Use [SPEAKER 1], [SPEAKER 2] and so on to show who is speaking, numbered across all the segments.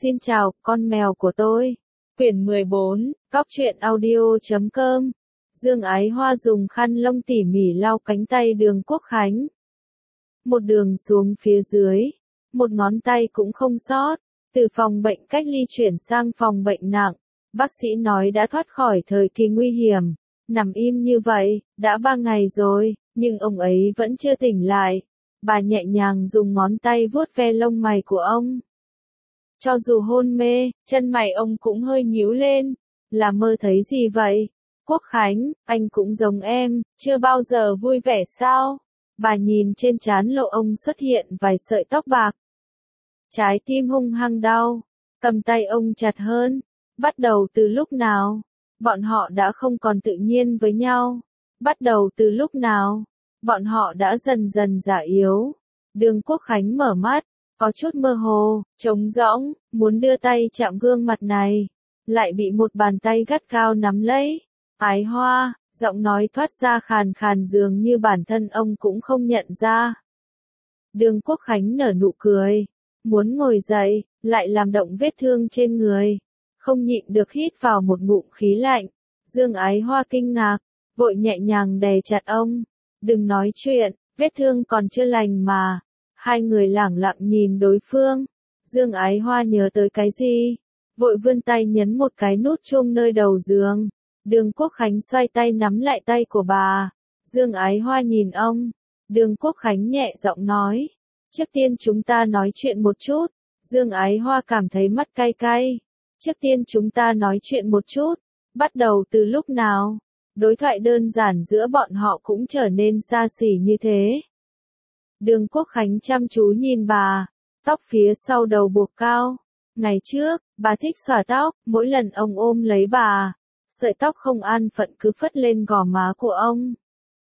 [SPEAKER 1] Xin chào, con mèo của tôi. Quyển 14, Góc truyện audio.com. Dương Ái Hoa dùng khăn lông tỉ mỉ lau cánh tay Đường Quốc Khánh. Một đường xuống phía dưới, một ngón tay cũng không sót. Từ phòng bệnh cách ly chuyển sang phòng bệnh nặng. Bác sĩ nói đã thoát khỏi thời kỳ nguy hiểm. Nằm im như vậy, đã 3 ngày rồi, nhưng ông ấy vẫn chưa tỉnh lại. Bà nhẹ nhàng dùng ngón tay vuốt ve lông mày của ông. Cho dù hôn mê, chân mày ông cũng hơi nhíu lên. Là mơ thấy gì vậy? Quốc Khánh, anh cũng giống em, chưa bao giờ vui vẻ sao? Bà nhìn trên trán lộ ông xuất hiện vài sợi tóc bạc. Trái tim hung hăng đau, cầm tay ông chặt hơn. Bắt đầu từ lúc nào? Bọn họ đã không còn tự nhiên với nhau. Bắt đầu từ lúc nào? Bọn họ đã dần dần già yếu. Đường Quốc Khánh mở mắt, có chút mơ hồ, trống rỗng, muốn đưa tay chạm gương mặt này, lại bị một bàn tay gắt gao nắm lấy. Ái Hoa, giọng nói thoát ra khàn khàn dường như bản thân ông cũng không nhận ra. Đường Quốc Khánh nở nụ cười, muốn ngồi dậy, lại làm động vết thương trên người, không nhịn được hít vào một ngụm khí lạnh. Dương Ái Hoa kinh ngạc, vội nhẹ nhàng đè chặt ông. Đừng nói chuyện, vết thương còn chưa lành mà. Hai người lẳng lặng nhìn đối phương. Dương Ái Hoa nhớ tới cái gì? Vội vươn tay nhấn một cái nút chuông nơi đầu giường. Đường Quốc Khánh xoay tay nắm lại tay của bà. Dương Ái Hoa nhìn ông. Đường Quốc Khánh nhẹ giọng nói. Trước tiên chúng ta nói chuyện một chút. Dương Ái Hoa cảm thấy mắt cay cay. Trước tiên chúng ta nói chuyện một chút. Bắt đầu từ lúc nào? Đối thoại đơn giản giữa bọn họ cũng trở nên xa xỉ như thế. Đường Quốc Khánh chăm chú nhìn bà, tóc phía sau đầu buộc cao. Ngày trước, bà thích xõa tóc, mỗi lần ông ôm lấy bà, sợi tóc không an phận cứ phất lên gò má của ông.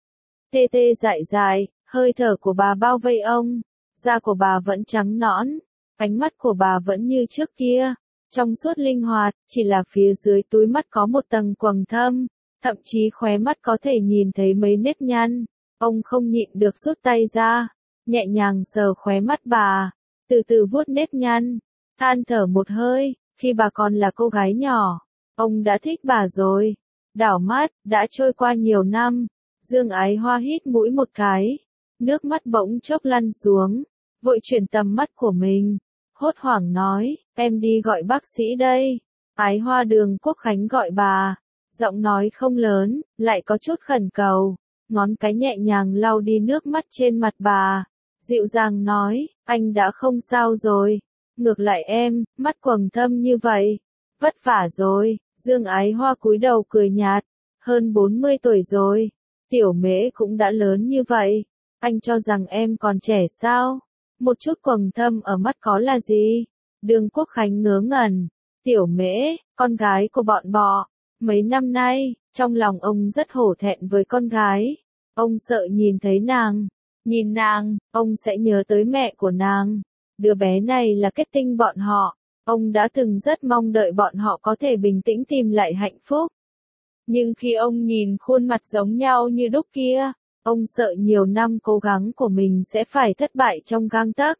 [SPEAKER 1] Tê tê dại dại, hơi thở của bà bao vây ông, da của bà vẫn trắng nõn, ánh mắt của bà vẫn như trước kia, trong suốt linh hoạt, chỉ là phía dưới túi mắt có một tầng quầng thâm, thậm chí khóe mắt có thể nhìn thấy mấy nếp nhăn. Ông không nhịn được rút tay ra, nhẹ nhàng sờ khóe mắt bà, từ từ vuốt nếp nhăn, than thở một hơi, khi bà còn là cô gái nhỏ, ông đã thích bà rồi. Đảo mắt, đã trôi qua nhiều năm, Dương Ái Hoa hít mũi một cái, nước mắt bỗng chốc lăn xuống, vội chuyển tầm mắt của mình, hốt hoảng nói, em đi gọi bác sĩ đây. Ái Hoa. Đường Quốc Khánh gọi bà, giọng nói không lớn, lại có chút khẩn cầu, ngón cái nhẹ nhàng lau đi nước mắt trên mặt bà. Dịu dàng nói, anh đã không sao rồi. Ngược lại em, mắt quầng thâm như vậy. Vất vả rồi. Dương Ái Hoa cúi đầu cười nhạt. Hơn 40 tuổi rồi. Tiểu Mễ cũng đã lớn như vậy. Anh cho rằng em còn trẻ sao? Một chút quầng thâm ở mắt có là gì? Đường Quốc Khánh ngớ ngẩn. Tiểu Mễ, con gái của bọn bọ. Mấy năm nay, trong lòng ông rất hổ thẹn với con gái. Ông sợ nhìn thấy nàng. Nhìn nàng, ông sẽ nhớ tới mẹ của nàng. Đứa bé này là kết tinh bọn họ. Ông đã từng rất mong đợi bọn họ có thể bình tĩnh tìm lại hạnh phúc. Nhưng khi ông nhìn khuôn mặt giống nhau như đúc kia, ông sợ nhiều năm cố gắng của mình sẽ phải thất bại trong gang tấc.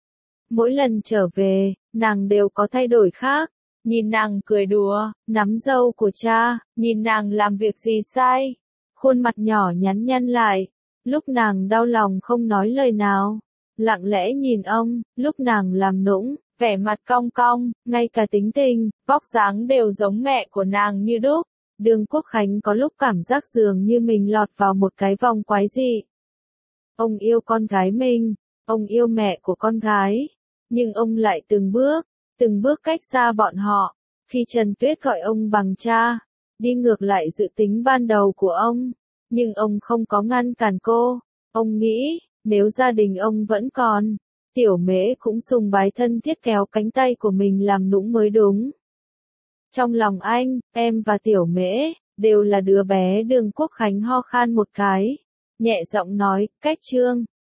[SPEAKER 1] Mỗi lần trở về, nàng đều có thay đổi khác. Nhìn nàng cười đùa, nắm râu của cha, nhìn nàng làm việc gì sai. Khuôn mặt nhỏ nhắn nhăn lại. Lúc nàng đau lòng không nói lời nào, lặng lẽ nhìn ông, lúc nàng làm nũng, vẻ mặt cong cong, ngay cả tính tình, vóc dáng đều giống mẹ của nàng như đúc. Đường Quốc Khánh có lúc cảm giác dường như mình lọt vào một cái vòng quái dị. Ông yêu con gái mình, ông yêu mẹ của con gái, nhưng ông lại từng bước cách xa bọn họ. Khi Trần Tuyết gọi ông bằng cha, đi ngược lại dự tính ban đầu của ông. Nhưng ông không có ngăn cản cô. Ông nghĩ, nếu gia đình ông vẫn còn, Tiểu Mễ cũng sùng bái thân thiết kéo cánh tay của mình làm nũng mới đúng. Trong lòng anh, em và Tiểu Mễ, đều là đứa bé. Đường Quốc Khánh ho khan một cái, nhẹ giọng nói, cách Trương,